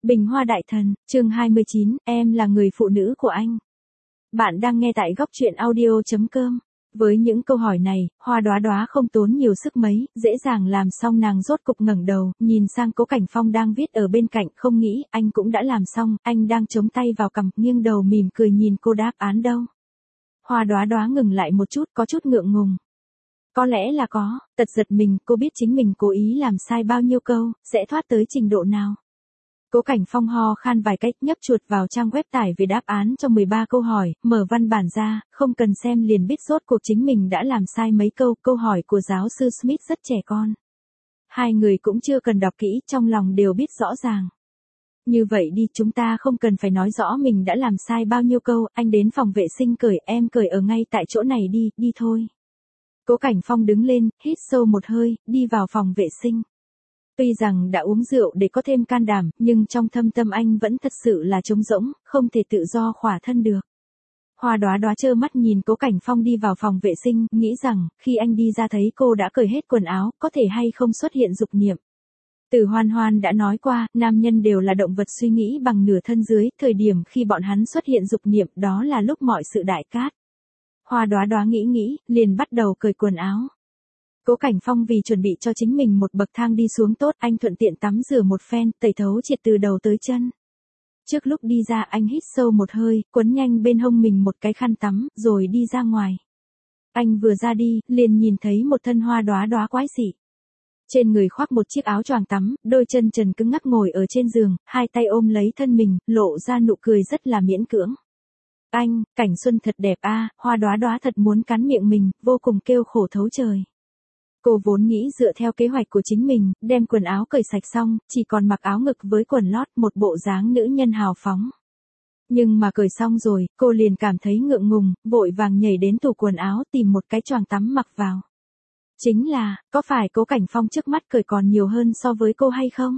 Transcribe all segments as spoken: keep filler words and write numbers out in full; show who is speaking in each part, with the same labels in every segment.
Speaker 1: Bình Hoa Đại Thần, chương hai mươi chín, em là người phụ nữ của anh. Bạn đang nghe tại góc truyện audio chấm com. Với những câu hỏi này, Hoa Đóa Đóa không tốn nhiều sức mấy, dễ dàng làm xong nàng rốt cục ngẩng đầu, nhìn sang Cố Cảnh Phong đang viết ở bên cạnh, không nghĩ, anh cũng đã làm xong, anh đang chống tay vào cằm, nghiêng đầu mỉm cười nhìn cô đáp án đâu. Hoa Đóa Đóa ngừng lại một chút, có chút ngượng ngùng. Có lẽ là có, tật giật mình, cô biết chính mình cố ý làm sai bao nhiêu câu, sẽ thoát tới trình độ nào. Cố Cảnh Phong ho khan vài cách, nhấp chuột vào trang web tải về đáp án cho mười ba câu hỏi, mở văn bản ra, không cần xem liền biết rốt cuộc chính mình đã làm sai mấy câu. Câu hỏi của giáo sư Smith rất trẻ con. Hai người cũng chưa cần đọc kỹ, trong lòng đều biết rõ ràng. Như vậy đi, chúng ta không cần phải nói rõ mình đã làm sai bao nhiêu câu, anh đến phòng vệ sinh cởi, em cởi ở ngay tại chỗ này đi, đi thôi. Cố Cảnh Phong đứng lên, hít sâu một hơi, đi vào phòng vệ sinh. Tuy rằng đã uống rượu để có thêm can đảm, nhưng trong thâm tâm anh vẫn thật sự là trống rỗng, không thể tự do khỏa thân được. Hoa Đóa Đóa trơ mắt nhìn Cố Cảnh Phong đi vào phòng vệ sinh, nghĩ rằng, khi anh đi ra thấy cô đã cởi hết quần áo, có thể hay không xuất hiện dục niệm. Từ Hoan Hoan đã nói qua, nam nhân đều là động vật suy nghĩ bằng nửa thân dưới, thời điểm khi bọn hắn xuất hiện dục niệm, đó là lúc mọi sự đại cát. Hoa Đóa Đóa nghĩ nghĩ, liền bắt đầu cởi quần áo. Cố Cảnh Phong vì chuẩn bị cho chính mình một bậc thang đi xuống tốt, anh thuận tiện tắm rửa một phen, tẩy thấu triệt từ đầu tới chân. Trước lúc đi ra anh hít sâu một hơi, quấn nhanh bên hông mình một cái khăn tắm, rồi đi ra ngoài. Anh vừa ra đi, liền nhìn thấy một thân Hoa Đóa Đóa quái dị. Trên người khoác một chiếc áo choàng tắm, đôi chân trần cứng ngắc ngồi ở trên giường, hai tay ôm lấy thân mình, lộ ra nụ cười rất là miễn cưỡng. Anh, cảnh xuân thật đẹp a, Hoa Đóa Đóa thật muốn cắn miệng mình, vô cùng kêu khổ thấu trời. Cô vốn nghĩ dựa theo kế hoạch của chính mình, đem quần áo cởi sạch xong, chỉ còn mặc áo ngực với quần lót, một bộ dáng nữ nhân hào phóng. Nhưng mà cởi xong rồi, cô liền cảm thấy ngượng ngùng, vội vàng nhảy đến tủ quần áo tìm một cái choàng tắm mặc vào. Chính là, có phải Cố Cảnh Phong trước mắt cởi còn nhiều hơn so với cô hay không?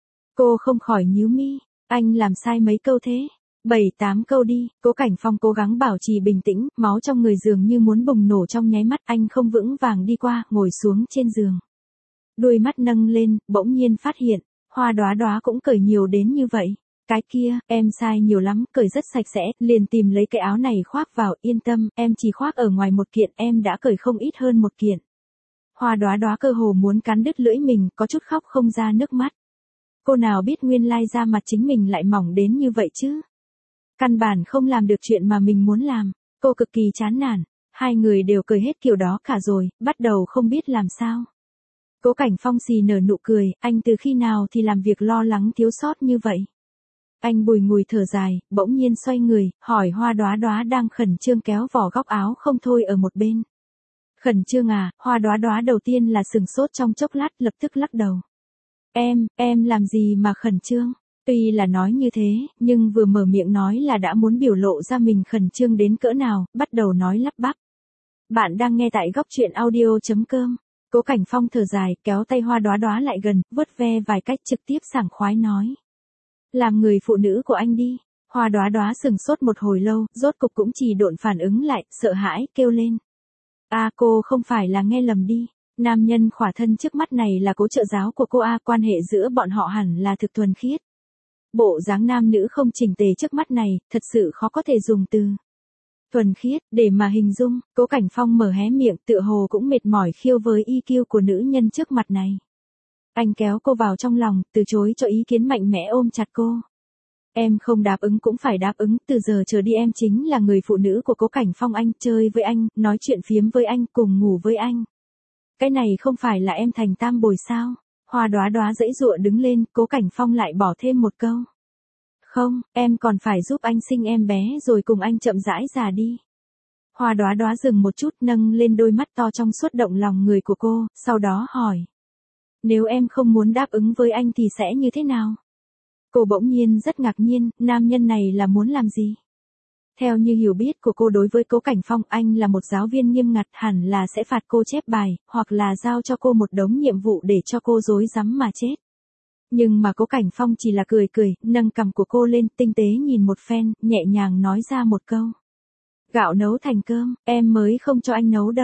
Speaker 1: Cô không khỏi nhíu mi, anh làm sai mấy câu thế? Bảy tám câu đi. Cố Cảnh Phong cố gắng bảo trì bình tĩnh, máu trong người dường như muốn bùng nổ trong nháy mắt, anh không vững vàng đi qua, ngồi xuống trên giường. Đuôi mắt nâng lên, bỗng nhiên phát hiện, Hoa Đóa Đóa cũng cởi nhiều đến như vậy. Cái kia, em sai nhiều lắm, cởi rất sạch sẽ, liền tìm lấy cái áo này khoác vào, yên tâm, em chỉ khoác ở ngoài một kiện, em đã cởi không ít hơn một kiện. Hoa Đóa Đóa cơ hồ muốn cắn đứt lưỡi mình, có chút khóc không ra nước mắt. Cô nào biết nguyên lai da mặt chính mình lại mỏng đến như vậy chứ? Căn bản không làm được chuyện mà mình muốn làm, cô cực kỳ chán nản, hai người đều cười hết kiểu đó cả rồi, bắt đầu không biết làm sao. Cố Cảnh Phong xì nở nụ cười, anh từ khi nào thì làm việc lo lắng thiếu sót như vậy. Anh bùi ngùi thở dài, bỗng nhiên xoay người, hỏi Hoa Đóa Đóa đang khẩn trương kéo vỏ góc áo không thôi ở một bên. Khẩn trương à? Hoa Đóa Đóa đầu tiên là sừng sốt trong chốc lát, lập tức lắc đầu. Em, em làm gì mà khẩn trương? Tuy là nói như thế, nhưng vừa mở miệng nói là đã muốn biểu lộ ra mình khẩn trương đến cỡ nào, bắt đầu nói lắp bắp. Bạn đang nghe tại góc truyện audio chấm com. Cố Cảnh Phong thở dài, kéo tay Hoa Đóa Đóa lại gần, vuốt ve vài cách trực tiếp sảng khoái nói. Làm người phụ nữ của anh đi. Hoa Đóa Đóa sừng sốt một hồi lâu, rốt cục cũng chỉ độn phản ứng lại, sợ hãi, kêu lên. À cô không phải là nghe lầm đi. Nam nhân khỏa thân trước mắt này là Cố trợ giáo của cô a, quan hệ giữa bọn họ hẳn là thực thuần khiết. Bộ dáng nam nữ không chỉnh tề trước mắt này, thật sự khó có thể dùng từ thuần khiết để mà hình dung. Cố Cảnh Phong mở hé miệng, tựa hồ cũng mệt mỏi khiêu với i kiu của nữ nhân trước mặt này. Anh kéo cô vào trong lòng, từ chối cho ý kiến mạnh mẽ ôm chặt cô. Em không đáp ứng cũng phải đáp ứng, từ giờ trở đi em chính là người phụ nữ của Cố Cảnh Phong, anh chơi với anh, nói chuyện phiếm với anh, cùng ngủ với anh. Cái này không phải là em thành tam bồi sao? Hoa Đóa Đóa giãy giụa đứng lên, Cố Cảnh Phong lại bỏ thêm một câu. Không, em còn phải giúp anh sinh em bé rồi cùng anh chậm rãi già đi. Hoa Đóa Đóa dừng một chút, nâng lên đôi mắt to trong suốt động lòng người của cô, sau đó hỏi. Nếu em không muốn đáp ứng với anh thì sẽ như thế nào? Cô bỗng nhiên rất ngạc nhiên, nam nhân này là muốn làm gì? Theo như hiểu biết của cô đối với Cố Cảnh Phong, anh là một giáo viên nghiêm ngặt, hẳn là sẽ phạt cô chép bài, hoặc là giao cho cô một đống nhiệm vụ để cho cô rối rắm mà chết. Nhưng mà Cố Cảnh Phong chỉ là cười cười, nâng cằm của cô lên, tinh tế nhìn một phen, nhẹ nhàng nói ra một câu. Gạo nấu thành cơm, em mới không cho anh nấu đâu.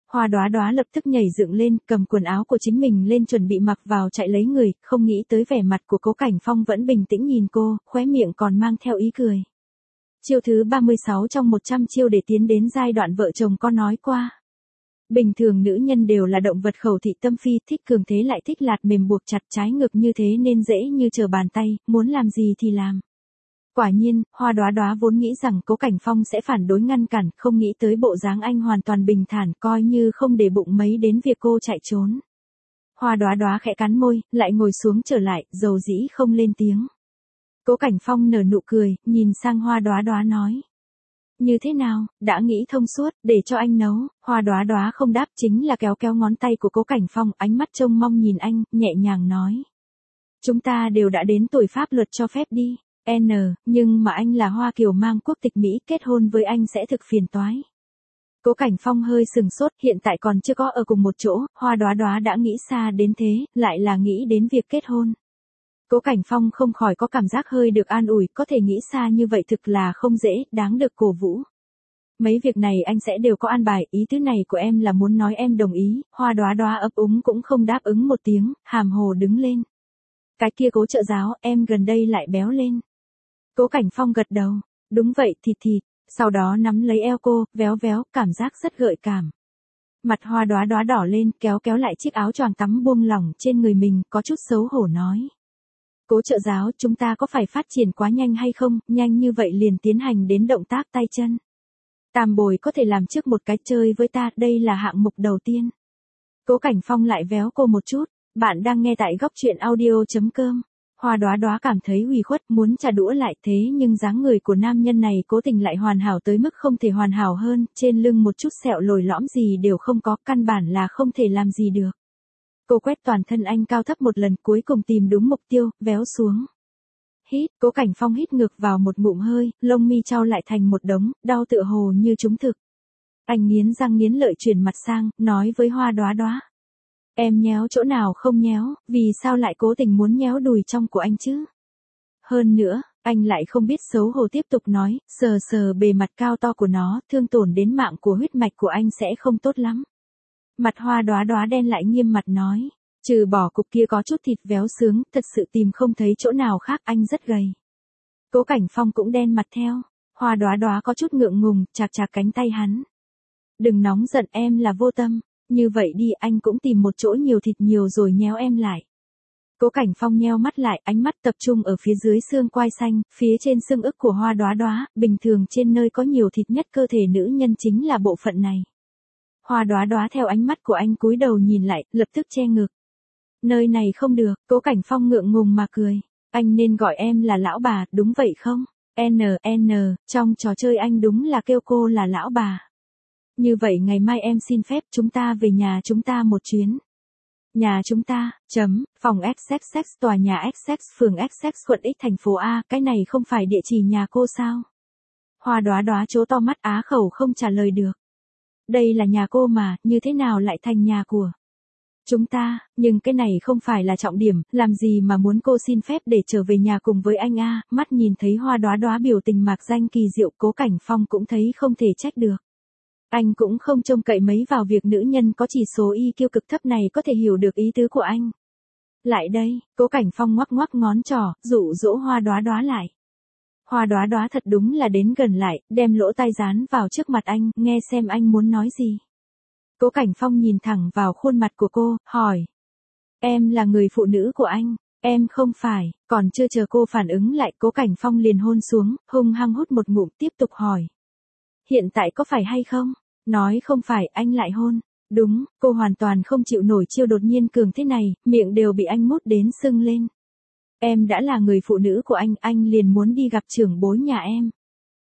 Speaker 1: Hoa Đóa Đóa lập tức nhảy dựng lên, cầm quần áo của chính mình lên chuẩn bị mặc vào chạy lấy người, không nghĩ tới vẻ mặt của Cố Cảnh Phong vẫn bình tĩnh nhìn cô, khóe miệng còn mang theo ý cười. Chiêu thứ ba mươi sáu trong một trăm chiêu để tiến đến giai đoạn vợ chồng có nói qua. Bình thường nữ nhân đều là động vật khẩu thị tâm phi, thích cường thế lại thích lạt mềm buộc chặt, trái ngược như thế nên dễ như trở bàn tay, muốn làm gì thì làm. Quả nhiên, Hoa Đóa Đóa vốn nghĩ rằng Cố Cảnh Phong sẽ phản đối ngăn cản, không nghĩ tới bộ dáng anh hoàn toàn bình thản, coi như không để bụng mấy đến việc cô chạy trốn. Hoa Đóa Đóa khẽ cắn môi, lại ngồi xuống trở lại, dầu dĩ không lên tiếng. Cố Cảnh Phong nở nụ cười, nhìn sang Hoa Đóa Đóa nói. Như thế nào, đã nghĩ thông suốt, để cho anh nấu. Hoa Đóa Đóa không đáp, chính là kéo kéo ngón tay của Cố Cảnh Phong, ánh mắt trông mong nhìn anh, nhẹ nhàng nói. Chúng ta đều đã đến tuổi pháp luật cho phép đi. N, nhưng mà anh là Hoa Kiều mang quốc tịch Mỹ, kết hôn với anh sẽ thực phiền toái. Cố Cảnh Phong hơi sừng sốt, hiện tại còn chưa có ở cùng một chỗ, Hoa Đóa Đóa đã nghĩ xa đến thế, lại là nghĩ đến việc kết hôn. Cố Cảnh Phong không khỏi có cảm giác hơi được an ủi, có thể nghĩ xa như vậy thực là không dễ, đáng được cổ vũ. Mấy việc này anh sẽ đều có an bài, ý tứ này của em là muốn nói em đồng ý. Hoa Đóa Đóa ấp úng cũng không đáp ứng một tiếng, hàm hồ đứng lên. Cái kia Cố trợ giáo, em gần đây lại béo lên. Cố Cảnh Phong gật đầu, đúng vậy, thịt thịt, sau đó nắm lấy eo cô, véo véo, cảm giác rất gợi cảm. Mặt Hoa Đóa Đóa đỏ lên, kéo kéo lại chiếc áo choàng tắm buông lỏng trên người mình, có chút xấu hổ nói. Cố trợ giáo, chúng ta có phải phát triển quá nhanh hay không, nhanh như vậy liền tiến hành đến động tác tay chân. Tam bồi có thể làm trước một cái chơi với ta, đây là hạng mục đầu tiên. Cố Cảnh Phong lại véo cô một chút, bạn đang nghe tại góc truyện audio chấm com. Hoa Đóa Đóa cảm thấy ủy khuất, muốn trả đũa lại, thế nhưng dáng người của nam nhân này cố tình lại hoàn hảo tới mức không thể hoàn hảo hơn, trên lưng một chút sẹo lồi lõm gì đều không có, căn bản là không thể làm gì được. Cô quét toàn thân anh cao thấp một lần, cuối cùng tìm đúng mục tiêu, véo xuống. Hít, Cố Cảnh Phong hít ngược vào một ngụm hơi, lông mi chau lại thành một đống, đau tựa hồ như trúng thực. Anh nghiến răng nghiến lợi chuyển mặt sang, nói với Hoa Đóa Đóa. Em nhéo chỗ nào không nhéo, vì sao lại cố tình muốn nhéo đùi trong của anh chứ? Hơn nữa, anh lại không biết xấu hổ tiếp tục nói, sờ sờ bề mặt cao to của nó, thương tổn đến mạng của huyết mạch của anh sẽ không tốt lắm. Mặt Hoa Đóa Đóa đen lại nghiêm mặt nói, trừ bỏ cục kia có chút thịt véo sướng, thật sự tìm không thấy chỗ nào khác, anh rất gầy. Cố Cảnh Phong cũng đen mặt theo, Hoa Đóa Đóa có chút ngượng ngùng, chạc chạc cánh tay hắn. Đừng nóng giận, em là vô tâm, như vậy đi, anh cũng tìm một chỗ nhiều thịt nhiều rồi nhéo em lại. Cố Cảnh Phong nheo mắt lại, ánh mắt tập trung ở phía dưới xương quai xanh, phía trên xương ức của Hoa Đóa Đóa, bình thường trên nơi có nhiều thịt nhất cơ thể nữ nhân chính là bộ phận này. Hoa Đóa Đóa theo ánh mắt của anh cúi đầu nhìn lại, lập tức che ngực. Nơi này không được, Cố Cảnh Phong ngượng ngùng mà cười. Anh nên gọi em là lão bà, đúng vậy không? N, N, trong trò chơi anh đúng là kêu cô là lão bà. Như vậy ngày mai em xin phép chúng ta về nhà chúng ta một chuyến. Nhà chúng ta, chấm, phòng ích ích ích, tòa nhà ích ích, phường ích ích, quận X thành phố A, cái này không phải địa chỉ nhà cô sao? Hoa Đóa Đóa trố to mắt á khẩu không trả lời được. Đây là nhà cô mà, như thế nào lại thành nhà của chúng ta, nhưng cái này không phải là trọng điểm, làm gì mà muốn cô xin phép để trở về nhà cùng với anh a? Mắt nhìn thấy Hoa Đóa Đóa biểu tình mạc danh kỳ diệu, Cố Cảnh Phong cũng thấy không thể trách được. Anh cũng không trông cậy mấy vào việc nữ nhân có chỉ số i kiu cực thấp này có thể hiểu được ý tứ của anh. Lại đây, Cố Cảnh Phong ngoắc ngoắc ngón trỏ, dụ dỗ Hoa Đóa Đóa lại. Hoa Đóa Đóa thật đúng là đến gần lại, đem lỗ tai dán vào trước mặt anh, nghe xem anh muốn nói gì. Cố Cảnh Phong nhìn thẳng vào khuôn mặt của cô, hỏi. Em là người phụ nữ của anh, em không phải, còn chưa chờ cô phản ứng lại, Cố Cảnh Phong liền hôn xuống, hung hăng hút một ngụm tiếp tục hỏi. Hiện tại có phải hay không? Nói không phải, anh lại hôn. Đúng, cô hoàn toàn không chịu nổi chiêu đột nhiên cường thế này, miệng đều bị anh mút đến sưng lên. Em đã là người phụ nữ của anh, anh liền muốn đi gặp trưởng bối nhà em.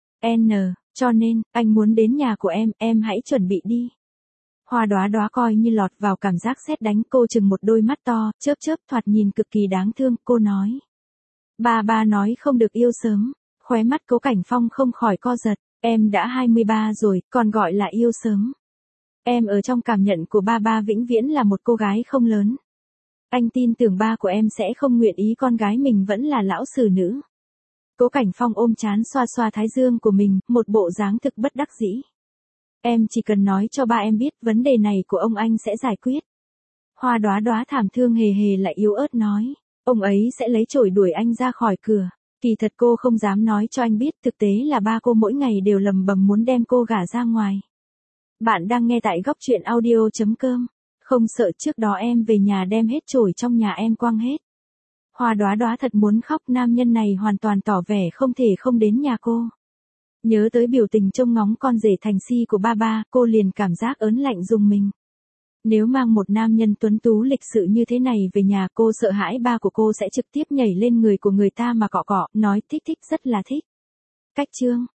Speaker 1: N, cho nên, anh muốn đến nhà của em, em hãy chuẩn bị đi. Hoa Đóa Đóa coi như lọt vào cảm giác sét đánh, cô chừng một đôi mắt to, chớp chớp thoạt nhìn cực kỳ đáng thương, cô nói. Ba ba nói không được yêu sớm, khóe mắt Cố Cảnh Phong không khỏi co giật, em đã hai mươi ba rồi, còn gọi là yêu sớm. Em ở trong cảm nhận của ba ba vĩnh viễn là một cô gái không lớn. Anh tin tưởng ba của em sẽ không nguyện ý con gái mình vẫn là lão sử nữ. Cố Cảnh Phong ôm trán xoa xoa thái dương của mình, một bộ dáng thực bất đắc dĩ. Em chỉ cần nói cho ba em biết vấn đề này của ông anh sẽ giải quyết. Hoa Đóa Đóa thảm thương hề hề lại yếu ớt nói. Ông ấy sẽ lấy chổi đuổi anh ra khỏi cửa. Kỳ thật cô không dám nói cho anh biết, thực tế là ba cô mỗi ngày đều lầm bầm muốn đem cô gả ra ngoài. Bạn đang nghe tại góc truyện audio.com. Không sợ trước đó em về nhà đem hết chổi trong nhà em quăng hết. Hoa Đóa Đóa thật muốn khóc, nam nhân này hoàn toàn tỏ vẻ không thể không đến nhà cô. Nhớ tới biểu tình trông ngóng con rể thành si của ba ba, cô liền cảm giác ớn lạnh rùng mình. Nếu mang một nam nhân tuấn tú lịch sự như thế này về nhà, cô sợ hãi ba của cô sẽ trực tiếp nhảy lên người của người ta mà cọ cọ, nói thích thích rất là thích. Cách chương